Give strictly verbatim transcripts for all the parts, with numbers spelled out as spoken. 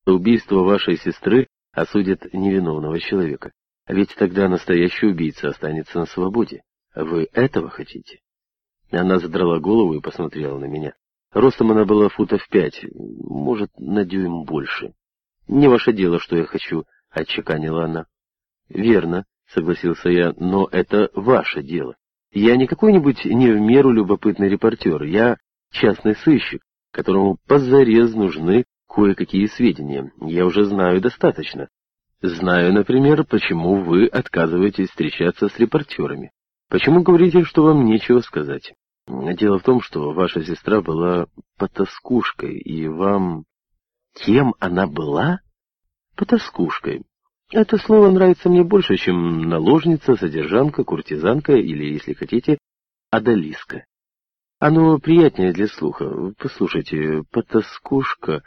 За убийство вашей сестры осудят невиновного человека. А ведь тогда настоящий убийца останется на свободе. Вы этого хотите?» Она задрала голову и посмотрела на меня. Ростом она была футов пять, может, на дюйм больше. «Не ваше дело, что я хочу», — отчеканила она. «Верно», — согласился я, — «но это ваше дело. Я не какой-нибудь не в меру любопытный репортер, я частный сыщик, которому позарез нужны кое-какие сведения. Я уже знаю достаточно. Знаю, например, почему вы отказываетесь встречаться с репортерами. Почему говорите, что вам нечего сказать? Дело в том, что ваша сестра была потаскушкой, и вам...» «Кем она была?» «Потаскушкой. Это слово нравится мне больше, чем наложница, содержанка, куртизанка или, если хотите, одалиска. Оно приятнее для слуха. Послушайте, потаскушка,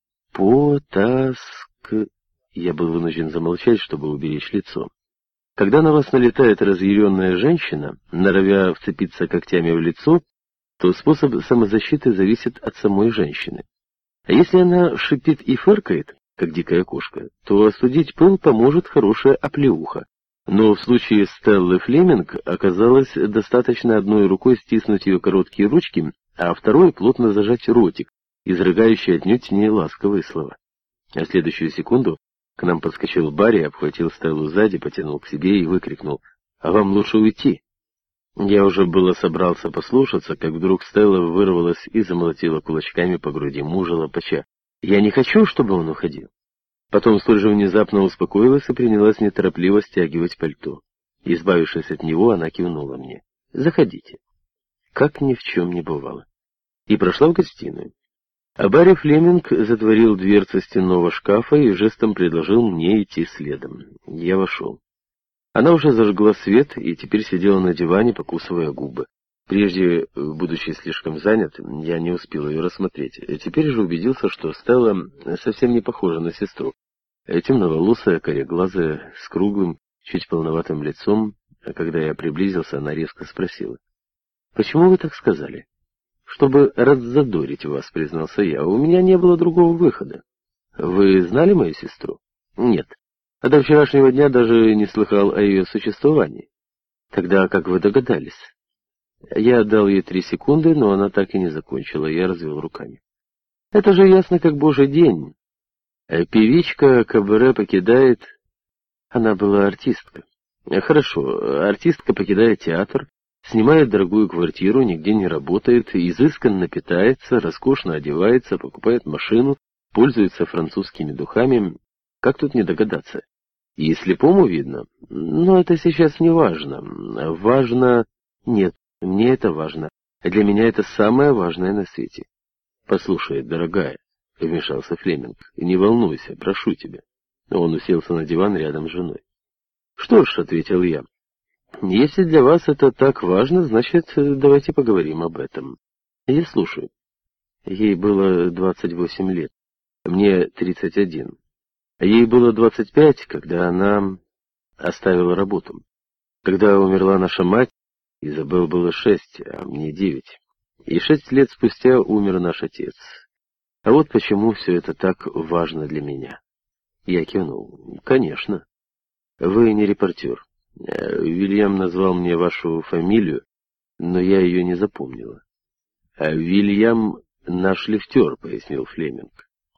потаск...» Я был вынужден замолчать, чтобы уберечь лицо. Когда на вас налетает разъяренная женщина, норовя вцепиться когтями в лицо, то способ самозащиты зависит от самой женщины. А если она шипит и фыркает, как дикая кошка, то остудить пыл поможет хорошая оплеуха. Но в случае Стеллы Флеминг оказалось достаточно одной рукой стиснуть ее короткие ручки, а второй плотно зажать ротик, изрыгающий отнюдь не ласковые слова. А в следующую секунду к нам подскочил Барри, обхватил Стеллу сзади, потянул к себе и выкрикнул: «А вам лучше уйти!» Я уже было собрался послушаться, как вдруг Стелла вырвалась и замолотила кулачками по груди мужа лопача. «Я не хочу, чтобы он уходил». Потом столь же внезапно успокоилась и принялась неторопливо стягивать пальто. Избавившись от него, она кивнула мне: «Заходите». Как ни в чем не бывало. И прошла в гостиную. А Барри Флеминг затворил дверцу стенного шкафа и жестом предложил мне идти следом. Я вошел. Она уже зажгла свет и теперь сидела на диване, покусывая губы. Прежде, будучи слишком занят, я не успел ее рассмотреть. Теперь же убедился, что Стелла совсем не похожа на сестру. Темноволосая, кореглазая, с круглым, чуть полноватым лицом. А когда я приблизился, она резко спросила: «Почему вы так сказали?» «Чтобы раззадорить вас», — признался я. «У меня не было другого выхода». «Вы знали мою сестру?» «Нет. А до вчерашнего дня даже не слыхал о ее существовании». «Тогда как вы догадались?» Я дал ей три секунды, но она так и не закончила. Я развел руками. «Это же ясно, как божий день. Певичка кабаре покидает...» Она была артистка. «Хорошо, артистка покидает театр, снимает дорогую квартиру, нигде не работает, изысканно питается, роскошно одевается, покупает машину, пользуется французскими духами. Как тут не догадаться? И слепому видно. Но это сейчас не важно. Важно... Нет, мне это важно. Для меня это самое важное на свете». «Послушай, дорогая», — вмешался Флеминг, — «не волнуйся, прошу тебя». Он уселся на диван рядом с женой. «Что ж», — ответил я, — «если для вас это так важно, значит, давайте поговорим об этом. Я слушаю». Ей было двадцать восемь лет, мне тридцать один. Ей было двадцать пять, когда она оставила работу. Когда умерла наша мать, Изабел было шесть, а мне девять. И шесть лет спустя умер наш отец. А вот почему все это так важно для меня. Я кивнул. «Конечно. Вы не репортер. Уильям назвал мне вашу фамилию, но я ее не запомнила». «А Уильям наш лифтер», — пояснил Флеминг.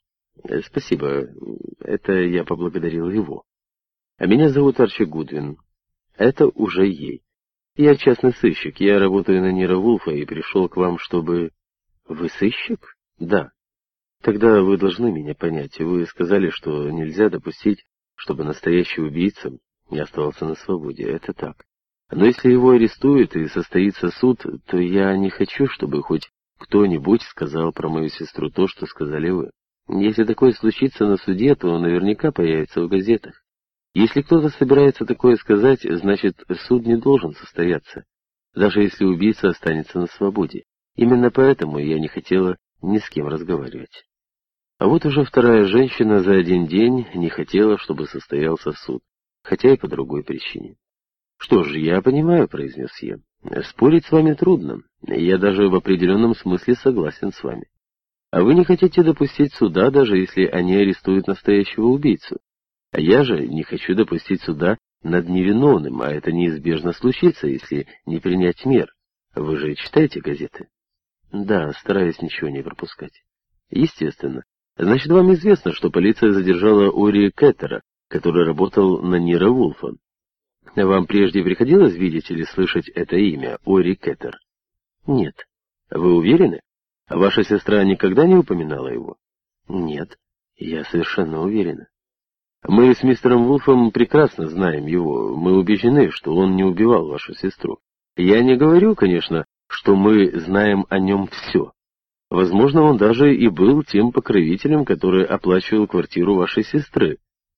«Спасибо. Это я поблагодарил его. А меня зовут Арчи Гудвин. Это уже ей. Я частный сыщик. Я работаю на Ниро Вулфа и пришел к вам, чтобы...» «Вы сыщик?» «Да. Тогда вы должны меня понять. Вы сказали, что нельзя допустить, чтобы настоящий убийца не оставался на свободе. Это так. Но если его арестуют и состоится суд, то я не хочу, чтобы хоть кто-нибудь сказал про мою сестру то, что сказали вы. Если такое случится на суде, то наверняка появится в газетах. Если кто-то собирается такое сказать, значит, суд не должен состояться, даже если убийца останется на свободе. Именно поэтому я не хотела ни с кем разговаривать. А вот уже вторая женщина за один день не хотела, чтобы состоялся суд, хотя и по другой причине. «Что ж, я понимаю», — произнес я. «Спорить с вами трудно. Я даже в определенном смысле согласен с вами. А вы не хотите допустить суда, даже если они арестуют настоящего убийцу. А я же не хочу допустить суда над невиновным, а это неизбежно случится, если не принять мер. Вы же читаете газеты? Да, стараюсь ничего не пропускать. Естественно. Значит, вам известно, что полиция задержала Ори Кеттера, который работал на Ниро Вулфа. Вам прежде приходилось видеть или слышать это имя, Ори Кеттер? Нет. Вы уверены? А ваша сестра никогда не упоминала его? Нет, я совершенно уверена. Мы с мистером Вулфом прекрасно знаем его. Мы убеждены, что он не убивал вашу сестру. Я не говорю, конечно, что мы знаем о нем все. Возможно, он даже и был тем покровителем, который оплачивал квартиру вашей сестры.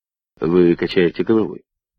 Вы качаете головой.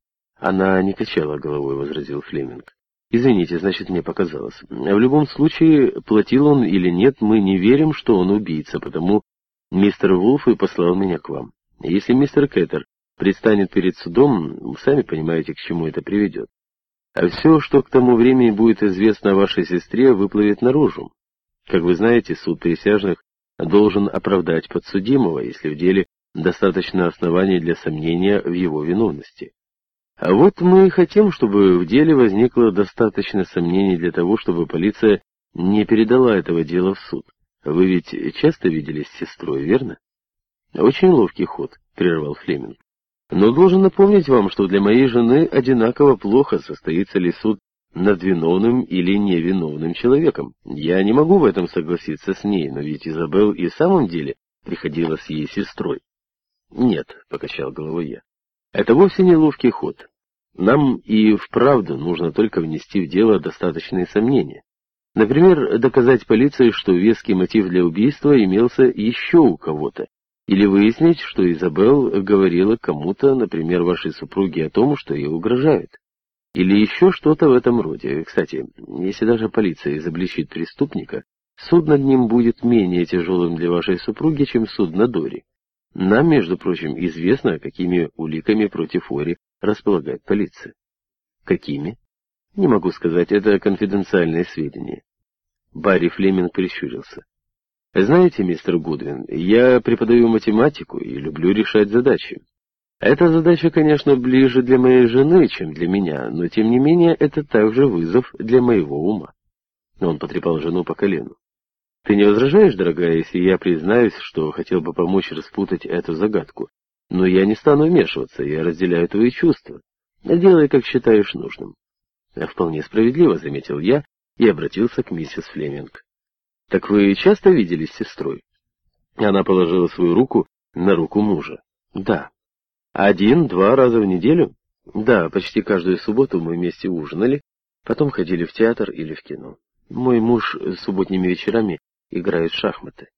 Она не качала головой, возразил Флеминг. Извините, значит, мне показалось. В любом случае, платил он или нет, мы не верим, что он убийца, потому мистер Вулф и послал меня к вам. Если мистер Кеттер предстанет перед судом, вы сами понимаете, к чему это приведет. А все, что к тому времени будет известно о вашей сестре, выплывет наружу. Как вы знаете, суд присяжных должен оправдать подсудимого, если в деле достаточно оснований для сомнения в его виновности. А вот мы хотим, чтобы в деле возникло достаточно сомнений для того, чтобы полиция не передала этого дела в суд. Вы ведь часто виделись с сестрой, верно? Очень ловкий ход, прервал Флеминг. Но должен напомнить вам, что для моей жены одинаково плохо, состоится ли суд над виновным или невиновным человеком. Я не могу в этом согласиться с ней, но ведь Изабелл и в самом деле приходилась ей сестрой. Нет, покачал головой я. Это вовсе не ловкий ход. Нам и вправду нужно только внести в дело достаточные сомнения. Например, доказать полиции, что веский мотив для убийства имелся еще у кого-то. Или выяснить, что Изабелл говорила кому-то, например, вашей супруге, о том, что ей угрожают. Или еще что-то в этом роде. Кстати, если даже полиция изобличит преступника, суд над ним будет менее тяжелым для вашей супруги, чем суд над Ори. Нам, между прочим, известно, какими уликами против Ори располагает полиция. Какими? Не могу сказать, это конфиденциальные сведения. Барри Флеминг прищурился. Знаете, мистер Гудвин, я преподаю математику и люблю решать задачи. Эта задача, конечно, ближе для моей жены, чем для меня, но тем не менее это также вызов для моего ума. Он потрепал жену по колену. Ты не возражаешь, дорогая, если я признаюсь, что хотел бы помочь распутать эту загадку? Но я не стану вмешиваться, я разделяю твои чувства. Делай, как считаешь нужным. Вполне справедливо, заметил я и обратился к миссис Флеминг. Так вы часто виделись с сестрой? Она положила свою руку на руку мужа. Да. Один-два раза в неделю? Да, почти каждую субботу мы вместе ужинали, потом ходили в театр или в кино. Мой муж субботними вечерами играет в шахматы.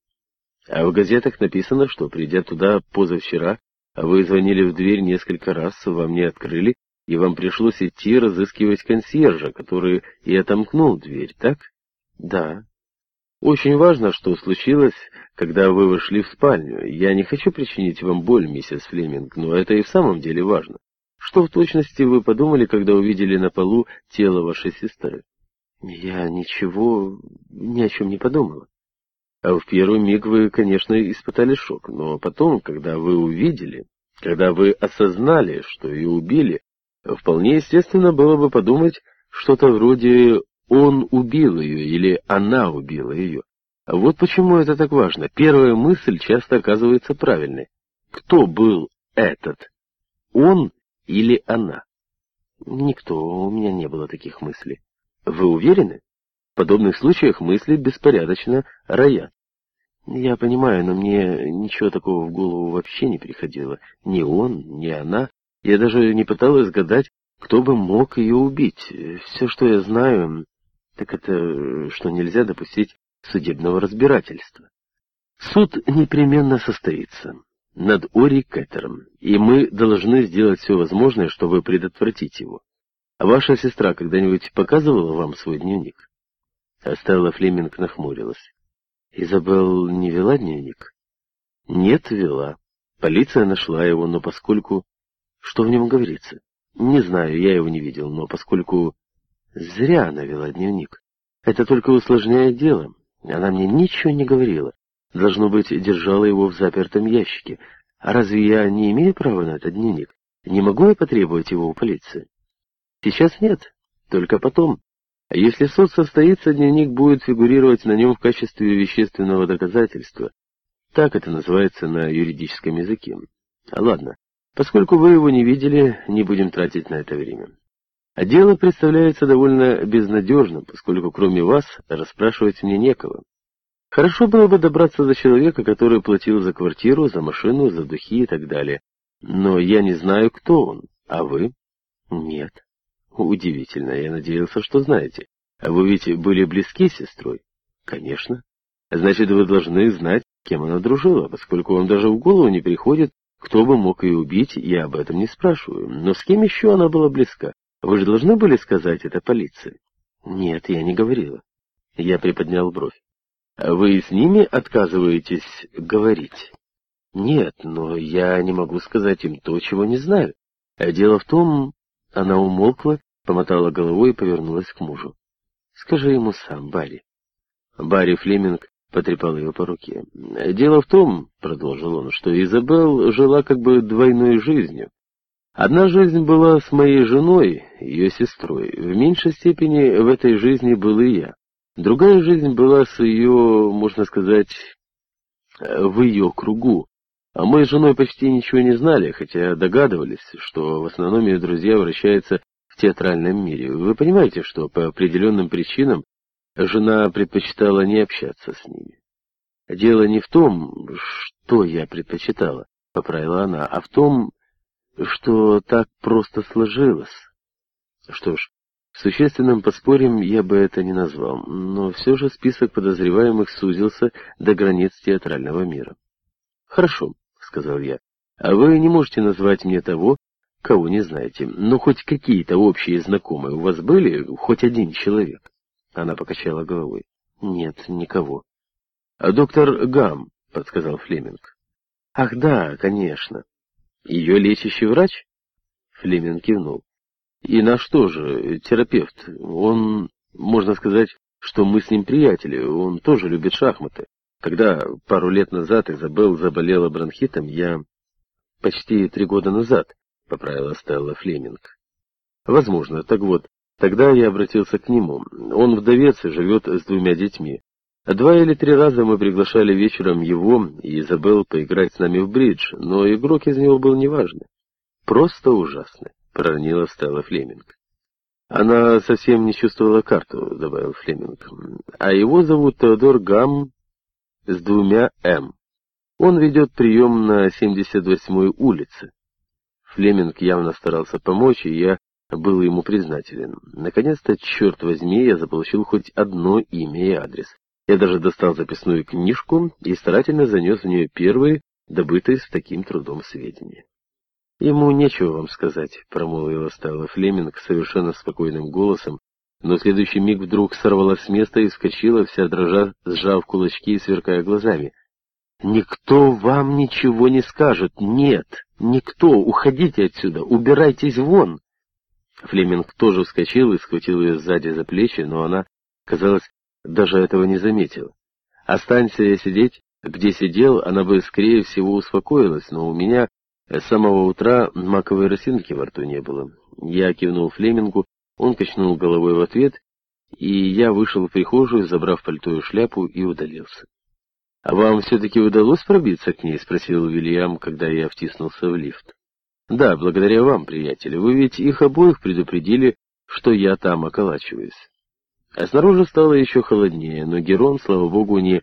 А в газетах написано, что, придя туда позавчера, вы звонили в дверь несколько раз, вам не открыли, и вам пришлось идти разыскивать консьержа, который и отомкнул дверь, так? Да. Очень важно, что случилось, когда вы вошли в спальню. Я не хочу причинить вам боль, миссис Флеминг, но это и в самом деле важно. Что в точности вы подумали, когда увидели на полу тело вашей сестры? Я ничего, ни о чем не подумала. А в первый миг вы, конечно, испытали шок, но потом, когда вы увидели, когда вы осознали, что ее убили, вполне естественно было бы подумать что-то вроде «он убил ее» или «она убила ее». Вот почему это так важно. Первая мысль часто оказывается правильной. Кто был этот? Он или она? Никто, у меня не было таких мыслей. Вы уверены? В подобных случаях мысли беспорядочно роят. Я понимаю, но мне ничего такого в голову вообще не приходило. Ни он, ни она. Я даже не пыталась гадать, кто бы мог ее убить. Все, что я знаю, так это, что нельзя допустить судебного разбирательства. Суд непременно состоится над Ори Кеттером, и мы должны сделать все возможное, чтобы предотвратить его. А ваша сестра когда-нибудь показывала вам свой дневник? Стелла Флеминг нахмурилась. Изабелл не вела дневник? Нет, вела. Полиция нашла его, но поскольку... Что в нем говорится? Не знаю, я его не видел, но поскольку... Зря она вела дневник. Это только усложняет дело. Она мне ничего не говорила. Должно быть, держала его в запертом ящике. А разве я не имею права на этот дневник? Не могу я потребовать его у полиции? Сейчас нет, только потом. А если суд состоится, дневник будет фигурировать на нем в качестве вещественного доказательства. Так это называется на юридическом языке. А ладно, поскольку вы его не видели, не будем тратить на это время. А дело представляется довольно безнадежным, поскольку кроме вас расспрашивать мне некого. Хорошо было бы добраться до человека, который платил за квартиру, за машину, за духи и так далее. Но я не знаю, кто он. А вы? Нет. Удивительно, я надеялся, что знаете. А вы ведь были близки с сестрой? Конечно. Значит, вы должны знать, с кем она дружила, поскольку вам даже в голову не приходит, кто бы мог ее убить, я об этом не спрашиваю. Но с кем еще она была близка? Вы же должны были сказать это полиции? Нет, я не говорила. Я приподнял бровь. А вы с ними отказываетесь говорить? Нет, но я не могу сказать им то, чего не знаю. А дело в том... Она умолкла, помотала головой и повернулась к мужу. Скажи ему сам, Барри. Барри Флеминг потрепал ее по руке. Дело в том, продолжил он, что Изабелл жила как бы двойной жизнью. Одна жизнь была с моей женой, ее сестрой. В меньшей степени в этой жизни был и я. Другая жизнь была с ее, можно сказать, в ее кругу. А мы с женой почти ничего не знали, хотя догадывались, что в основном ее друзья вращаются в театральном мире. Вы понимаете, что по определенным причинам жена предпочитала не общаться с ними. Дело не в том, что я предпочитала, поправила она, а в том, что так просто сложилось. Что ж, существенным подспорьем я бы это не назвал, но все же список подозреваемых сузился до границ театрального мира. Хорошо, сказал я, а вы не можете назвать мне того, кого не знаете, но хоть какие-то общие знакомые у вас были, хоть один человек? Она покачала головой. Нет, никого. А доктор Гам, подсказал Флеминг. Ах да, конечно. Ее лечащий врач? Флеминг кивнул. И наш тоже терапевт. Он, можно сказать, что мы с ним приятели, он тоже любит шахматы. Когда пару лет назад Изабелл заболела бронхитом, я... Почти три года назад, поправила Стелла Флеминг. Возможно, так вот, тогда я обратился к нему. Он вдовец и живет с двумя детьми. Два или три раза мы приглашали вечером его и Изабелл поиграть с нами в бридж, но игрок из него был неважный. Просто ужасный, проронила Стелла Флеминг. Она совсем не чувствовала карту, добавил Флеминг. А его зовут Теодор Гам с двумя «М». Он ведет прием на семьдесят восьмой улице. Флеминг явно старался помочь, и я был ему признателен. Наконец-то, черт возьми, я заполучил хоть одно имя и адрес. Я даже достал записную книжку и старательно занес в нее первые, добытые с таким трудом сведения. «Ему нечего вам сказать», — промолвила Стелла Флеминг совершенно спокойным голосом, но в следующий миг вдруг сорвалась с места и вскочила, вся дрожа, сжав кулачки и сверкая глазами. «Никто вам ничего не скажет! Нет! Никто! Уходите отсюда! Убирайтесь вон!» Флеминг тоже вскочил и схватил ее сзади за плечи, но она, казалось, даже этого не заметила. Останься я сидеть, где сидел, она бы, скорее всего, успокоилась, но у меня с самого утра маковой росинки во рту не было. Я кивнул Флемингу, он качнул головой в ответ, и я вышел в прихожую, забрав пальто и шляпу, и удалился. «А вам все-таки удалось пробиться к ней?» — спросил Уильям, когда я втиснулся в лифт. «Да, благодаря вам, приятели. Вы ведь их обоих предупредили, что я там околачиваюсь». А снаружи стало еще холоднее, но Герон, слава богу, не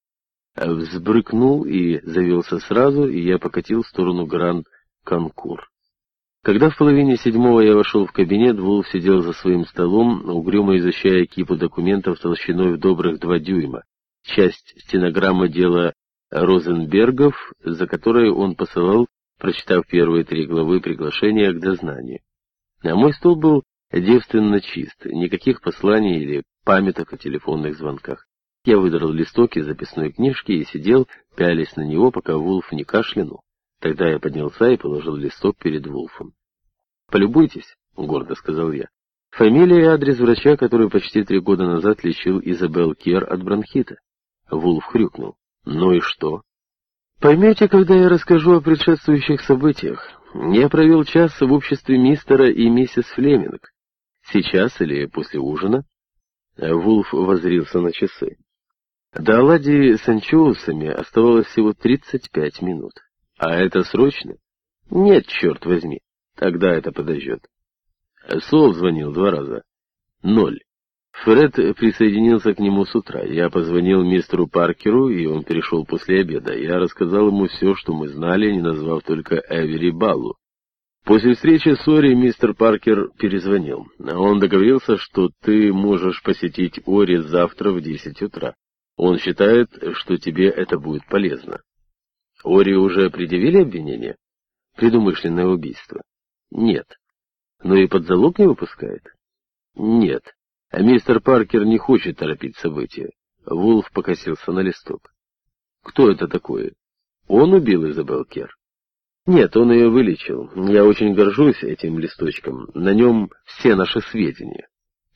взбрыкнул и завелся сразу, и я покатил в сторону Гранд-Конкур. Когда в половине седьмого я вошел в кабинет, Вулф сидел за своим столом, угрюмо изучая кипу документов толщиной в добрых два дюйма. Часть стенограммы дела Розенбергов, за которой он посылал, прочитав первые три главы приглашения к дознанию. А мой стол был девственно чист, никаких посланий или памяток о телефонных звонках. Я выдрал листок из записной книжки и сидел, пялясь на него, пока Вулф не кашлянул. Тогда я поднялся и положил листок перед Вулфом. «Полюбуйтесь», — гордо сказал я. «Фамилия и адрес врача, который почти три года назад лечил Изабелл Кер от бронхита». Вулф хрюкнул. Ну и что? Поймете, когда я расскажу о предшествующих событиях. Я провел час в обществе мистера и миссис Флеминг. Сейчас или после ужина? Вулф воззрился на часы. До оладьи с анчоусами оставалось всего тридцать пять минут. А это срочно? Нет, черт возьми. Тогда это подождет. Сол звонил два раза. Ноль. Фред присоединился к нему с утра. Я позвонил мистеру Паркеру, и он пришел после обеда. Я рассказал ему все, что мы знали, не назвав только Эвери Баллу. После встречи с Ори мистер Паркер перезвонил. Он договорился, что ты можешь посетить Ори завтра в десять утра. Он считает, что тебе это будет полезно. Ори уже предъявили обвинение? Предумышленное убийство? Нет. Но и под залог не выпускает? Нет. А мистер Паркер не хочет торопить события. Вулф покосился на листок. Кто это такой? Он убил Изабелл Кер? Нет, он ее вылечил. Я очень горжусь этим листочком. На нем все наши сведения.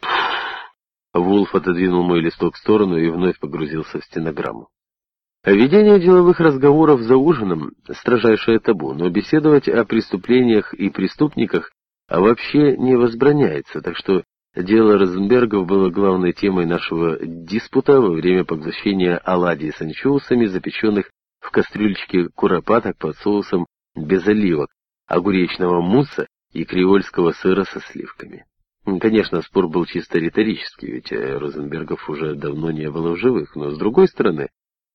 Вулф отодвинул мой листок в сторону и вновь погрузился в стенограмму. Ведение деловых разговоров за ужином — строжайшее табу, но беседовать о преступлениях и преступниках вообще не возбраняется, так что дело Розенбергов было главной темой нашего диспута во время поглощения оладий с анчоусами, запеченных в кастрюлечке куропаток под соусом без оливок, огуречного мусса и креольского сыра со сливками. Конечно, спор был чисто риторический, ведь Розенбергов уже давно не было в живых, но с другой стороны,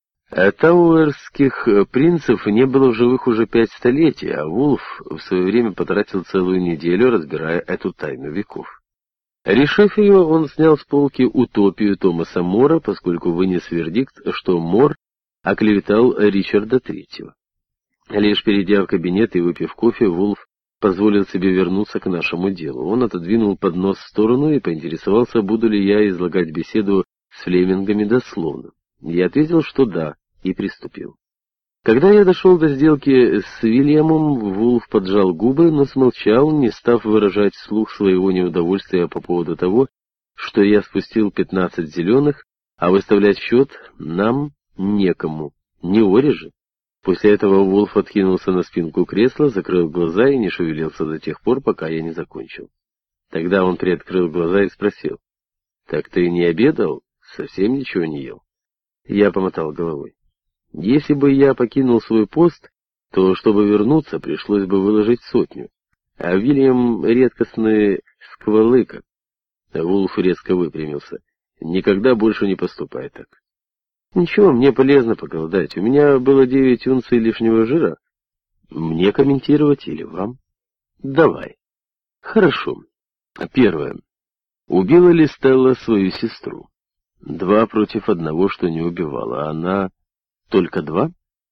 тауэрских принцев не было в живых уже пять столетий, а Вулф в свое время потратил целую неделю, разбирая эту тайну веков. Решив ее, он снял с полки «Утопию» Томаса Мора, поскольку вынес вердикт, что Мор оклеветал Ричарда Третьего. Лишь перейдя в кабинет и выпив кофе, Вулф позволил себе вернуться к нашему делу. Он отодвинул поднос в сторону и поинтересовался, буду ли я излагать беседу с Флемингами дословно. Я ответил, что да, и приступил. Когда я дошел до сделки с Уильямом, Вулф поджал губы, но смолчал, не став выражать вслух своего неудовольствия по поводу того, что я спустил пятнадцать зеленых, а выставлять счет нам некому, не Ори же. После этого Вулф откинулся на спинку кресла, закрыл глаза и не шевелился до тех пор, пока я не закончил. Тогда он приоткрыл глаза и спросил: «Так ты не обедал? Совсем ничего не ел?» Я помотал головой. Если бы я покинул свой пост, то, чтобы вернуться, пришлось бы выложить сотню. А Вильям редкостный сквалыка. Вулф резко выпрямился. Никогда больше не поступай так. Ничего, мне полезно поголодать. У меня было девять унций лишнего жира. Мне комментировать или вам? Давай. Хорошо. Первое. Убила ли Стелла свою сестру? Два против одного, что не убивала. Она... Только два?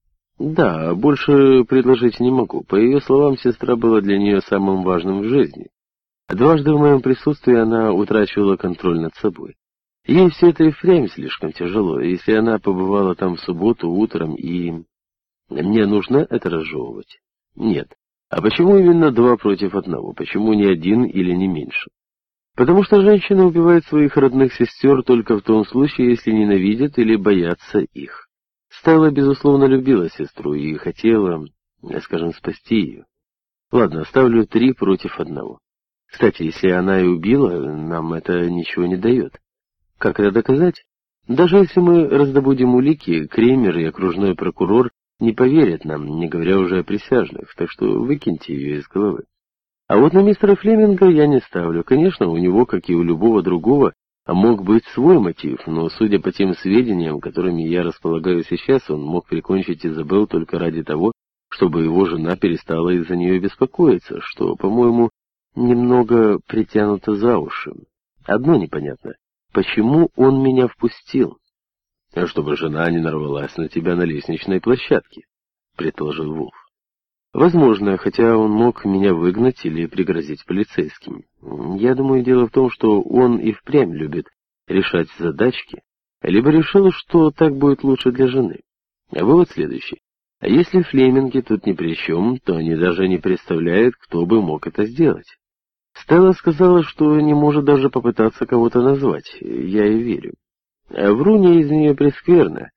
Да, больше предложить не могу. По ее словам, сестра была для нее самым важным в жизни. Дважды в моем присутствии она утрачивала контроль над собой. Ей все это и впрямь слишком тяжело. Если она побывала там в субботу утром и... Мне нужно это разжевывать? Нет. А почему именно два против одного? Почему не один или не меньше? Потому что женщина убивает своих родных сестер только в том случае, если ненавидят или боятся их. Стелла, безусловно, любила сестру и хотела, скажем, спасти ее. Ладно, ставлю три против одного. Кстати, если она и убила, нам это ничего не дает. Как это доказать? Даже если мы раздобудем улики, Кремер и окружной прокурор не поверят нам, не говоря уже о присяжных, так что выкиньте ее из головы. А вот на мистера Флеминга я не ставлю. Конечно, у него, как и у любого другого, мог быть свой мотив, но, судя по тем сведениям, которыми я располагаю сейчас, он мог прикончить Изабелл только ради того, чтобы его жена перестала из-за нее беспокоиться, что, по-моему, немного притянуто за уши. Одно непонятно. Почему он меня впустил? — Чтобы жена не нарвалась на тебя на лестничной площадке, — предположил Вулф. Возможно, хотя он мог меня выгнать или пригрозить полицейским. Я думаю, дело в том, что он и впрямь любит решать задачки, либо решил, что так будет лучше для жены. А вывод следующий. А если Флеминги тут ни при чем, то они даже не представляют, кто бы мог это сделать. Стелла сказала, что не может даже попытаться кого-то назвать. Я ей верю. А вруния из нее прескверна.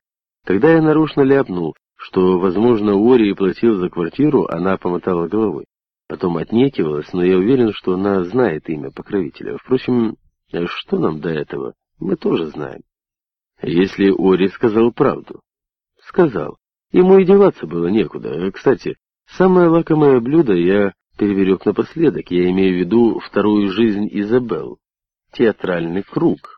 Когда я нарочно ляпнул, что, возможно, Ори платил за квартиру, она помотала головой. Потом отнекивалась, но я уверен, что она знает имя покровителя. Впрочем, что нам до этого? Мы тоже знаем. Если Ори сказал правду. Сказал. Ему и деваться было некуда. Кстати, самое лакомое блюдо я переберег напоследок. Я имею в виду вторую жизнь Изабелл. Театральный круг.